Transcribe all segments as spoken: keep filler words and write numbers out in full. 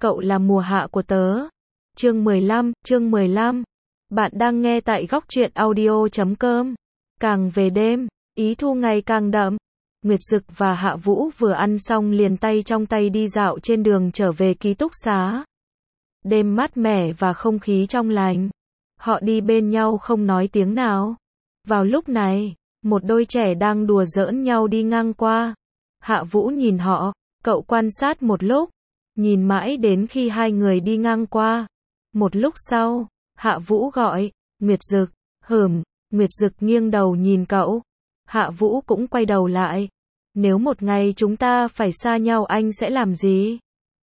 cậu là mùa hạ của tớ. Chương mười lăm, chương mười lăm. Bạn đang nghe tại góc truyện audio chấm com. Càng về đêm, ý thu ngày càng đậm. Nguyệt Dực và Hạ Vũ vừa ăn xong liền tay trong tay đi dạo trên đường trở về ký túc xá. Đêm mát mẻ và không khí trong lành. Họ đi bên nhau không nói tiếng nào. Vào lúc này, một đôi trẻ đang đùa giỡn nhau đi ngang qua. Hạ Vũ nhìn họ, cậu quan sát một lúc, nhìn mãi đến khi hai người đi ngang qua. Một lúc sau, Hạ Vũ gọi, Nguyệt Dực, hừm, Nguyệt Dực nghiêng đầu nhìn cậu. Hạ Vũ cũng quay đầu lại. Nếu một ngày chúng ta phải xa nhau anh sẽ làm gì?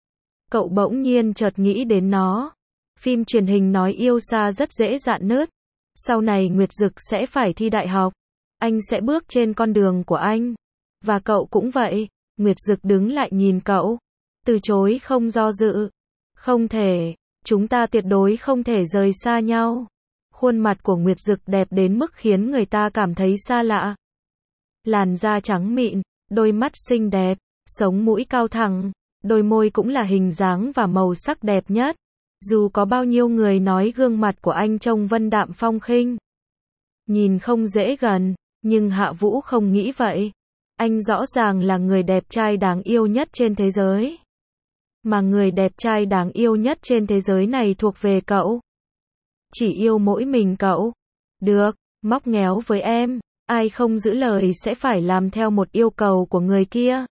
Cậu bỗng nhiên chợt nghĩ đến nó. Phim truyền hình nói yêu xa rất dễ rạn nứt. Sau này Nguyệt Dực sẽ phải thi đại học. Anh sẽ bước trên con đường của anh. Và cậu cũng vậy. Nguyệt Dực đứng lại nhìn cậu. Từ chối không do dự. Không thể. Chúng ta tuyệt đối không thể rời xa nhau. Khuôn mặt của Nguyệt Dực đẹp đến mức khiến người ta cảm thấy xa lạ. Làn da trắng mịn, đôi mắt xinh đẹp, sống mũi cao thẳng, đôi môi cũng là hình dáng và màu sắc đẹp nhất. Dù có bao nhiêu người nói gương mặt của anh trông vân đạm phong khinh, nhìn không dễ gần, nhưng Hạ Vũ không nghĩ vậy. Anh rõ ràng là người đẹp trai đáng yêu nhất trên thế giới. Mà người đẹp trai đáng yêu nhất trên thế giới này thuộc về cậu. Chỉ yêu mỗi mình cậu. Được, móc ngoéo với em. Ai không giữ lời sẽ phải làm theo một yêu cầu của người kia.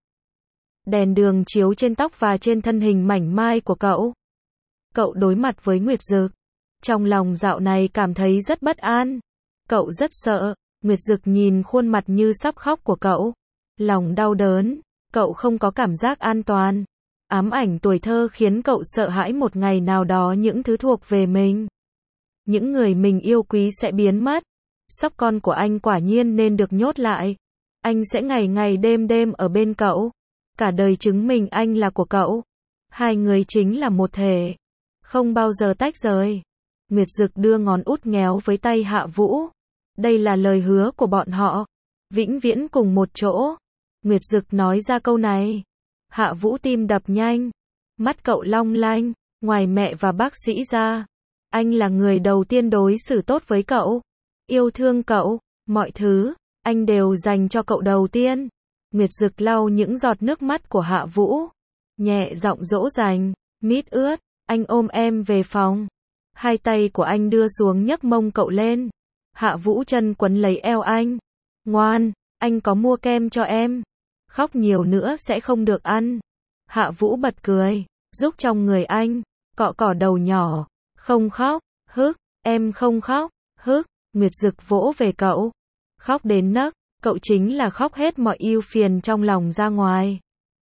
Đèn đường chiếu trên tóc và trên thân hình mảnh mai của cậu. Cậu đối mặt với Nguyệt Dực. Trong lòng dạo này cảm thấy rất bất an. Cậu rất sợ. Nguyệt Dực nhìn khuôn mặt như sắp khóc của cậu. Lòng đau đớn. Cậu không có cảm giác an toàn. Ám ảnh tuổi thơ khiến cậu sợ hãi một ngày nào đó những thứ thuộc về mình. Những người mình yêu quý sẽ biến mất. Sóc con của anh quả nhiên nên được nhốt lại. Anh sẽ ngày ngày đêm đêm ở bên cậu. Cả đời chứng minh anh là của cậu. Hai người chính là một thể. Không bao giờ tách rời. Nguyệt Dực đưa ngón út ngoéo với tay Hạ Vũ. Đây là lời hứa của bọn họ. Vĩnh viễn cùng một chỗ. Nguyệt Dực nói ra câu này. Hạ Vũ tim đập nhanh. Mắt cậu long lanh. Ngoài mẹ và bác sĩ ra, anh là người đầu tiên đối xử tốt với cậu. Yêu thương cậu. Mọi thứ, anh đều dành cho cậu đầu tiên. Nguyệt Dực lau những giọt nước mắt của Hạ Vũ. Nhẹ giọng dỗ dành. Mít ướt. Anh ôm em về phòng. Hai tay của anh đưa xuống nhấc mông cậu lên. Hạ Vũ chân quấn lấy eo anh. Ngoan, anh có mua kem cho em. Khóc nhiều nữa sẽ không được ăn. Hạ Vũ bật cười, giúp trong người anh, cọ cọ đầu nhỏ. Không khóc, hức, em không khóc, hức. Nguyệt Dực vỗ về cậu. Khóc đến nấc, cậu chính là khóc hết mọi ưu phiền trong lòng ra ngoài.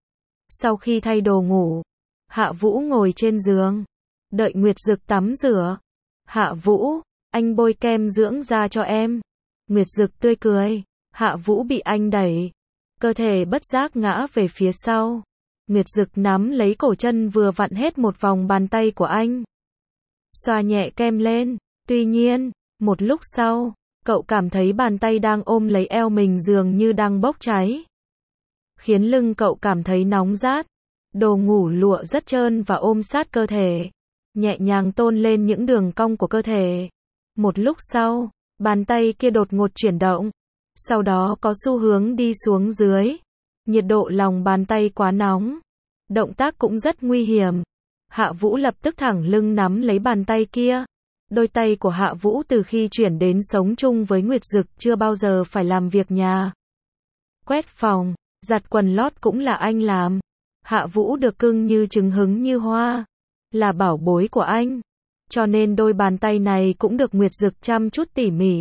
Sau khi thay đồ ngủ, Hạ Vũ ngồi trên giường, đợi Nguyệt Dực tắm rửa. Hạ Vũ, anh bôi kem dưỡng da cho em. Nguyệt Dực tươi cười. Hạ Vũ bị anh đẩy, cơ thể bất giác ngã về phía sau. Nguyệt Dực nắm lấy cổ chân vừa vặn hết một vòng bàn tay của anh. Xoa nhẹ kem lên. Tuy nhiên, một lúc sau, cậu cảm thấy bàn tay đang ôm lấy eo mình dường như đang bốc cháy. Khiến lưng cậu cảm thấy nóng rát. Đồ ngủ lụa rất trơn và ôm sát cơ thể. Nhẹ nhàng tôn lên những đường cong của cơ thể. Một lúc sau, bàn tay kia đột ngột chuyển động. Sau đó có xu hướng đi xuống dưới. Nhiệt độ lòng bàn tay quá nóng. Động tác cũng rất nguy hiểm. Hạ Vũ lập tức thẳng lưng nắm lấy bàn tay kia. Đôi tay của Hạ Vũ từ khi chuyển đến sống chung với Nguyệt Dực chưa bao giờ phải làm việc nhà. Quét phòng, giặt quần lót cũng là anh làm. Hạ Vũ được cưng như trứng hứng như hoa. Là bảo bối của anh. Cho nên đôi bàn tay này cũng được Nguyệt Dực chăm chút tỉ mỉ.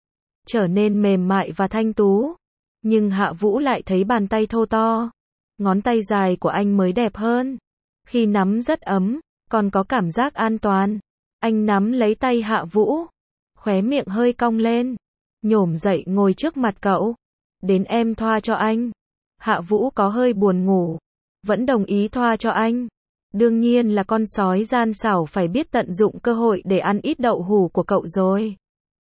Trở nên mềm mại và thanh tú. Nhưng Hạ Vũ lại thấy bàn tay thô to. Ngón tay dài của anh mới đẹp hơn. Khi nắm rất ấm, còn có cảm giác an toàn. Anh nắm lấy tay Hạ Vũ. Khóe miệng hơi cong lên. Nhổm dậy ngồi trước mặt cậu. Đến em thoa cho anh. Hạ Vũ có hơi buồn ngủ. Vẫn đồng ý thoa cho anh. Đương nhiên là con sói gian xảo phải biết tận dụng cơ hội để ăn ít đậu hủ của cậu rồi.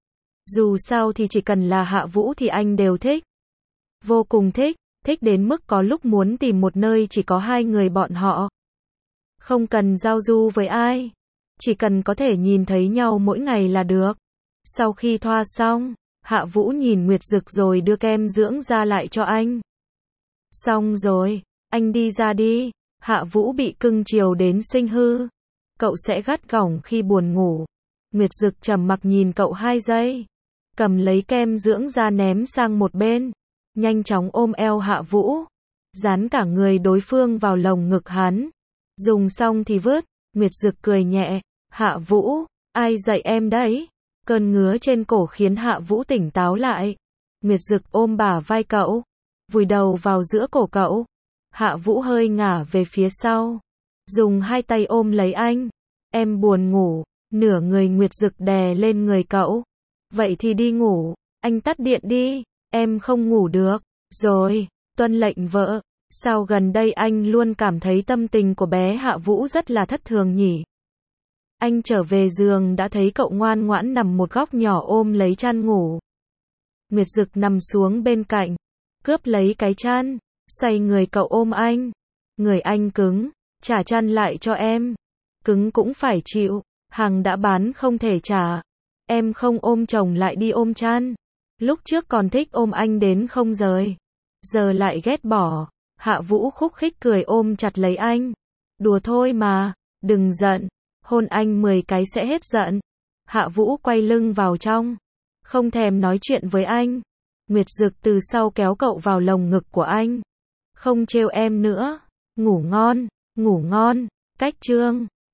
Dù sao thì chỉ cần là Hạ Vũ thì anh đều thích. Vô cùng thích. Thích đến mức có lúc muốn tìm một nơi chỉ có hai người bọn họ. Không cần giao du với ai. Chỉ cần có thể nhìn thấy nhau mỗi ngày là được. Sau khi thoa xong, Hạ Vũ nhìn Nguyệt Dực rồi đưa kem dưỡng da lại cho anh. Xong rồi, anh đi ra đi. Hạ Vũ bị cưng chiều đến sinh hư. Cậu sẽ gắt gỏng khi buồn ngủ. Nguyệt Dực trầm mặc nhìn cậu hai giây. Cầm lấy kem dưỡng da ném sang một bên. Nhanh chóng ôm eo Hạ Vũ. Dán cả người đối phương vào lồng ngực hắn. Dùng xong thì vứt. Nguyệt Dực cười nhẹ. Hạ Vũ, ai dạy em đấy? Cơn ngứa trên cổ khiến Hạ Vũ tỉnh táo lại. Nguyệt Dực ôm bả vai cậu. Vùi đầu vào giữa cổ cậu. Hạ Vũ hơi ngả về phía sau. Dùng hai tay ôm lấy anh. Em buồn ngủ. Nửa người Nguyệt Dực đè lên người cậu. Vậy thì đi ngủ. Anh tắt điện đi. Em không ngủ được. Rồi, tuân lệnh vợ. Sao gần đây anh luôn cảm thấy tâm tình của bé Hạ Vũ rất là thất thường nhỉ? Anh trở về giường đã thấy cậu ngoan ngoãn nằm một góc nhỏ ôm lấy chăn ngủ. Nguyệt Dực nằm xuống bên cạnh. Cướp lấy cái chăn. Xoay người cậu ôm anh. Người anh cứng. Trả chăn lại cho em. Cứng cũng phải chịu. Hàng đã bán không thể trả. Em không ôm chồng lại đi ôm chăn. Lúc trước còn thích ôm anh đến không rời. Giờ lại ghét bỏ. Hạ Vũ khúc khích cười ôm chặt lấy anh. Đùa thôi mà. Đừng giận. Hôn anh mười cái sẽ hết giận. Hạ Vũ quay lưng vào trong. Không thèm nói chuyện với anh. Nguyệt Dực từ sau kéo cậu vào lồng ngực của anh. Không trêu em nữa. Ngủ ngon. Ngủ ngon. Cách chương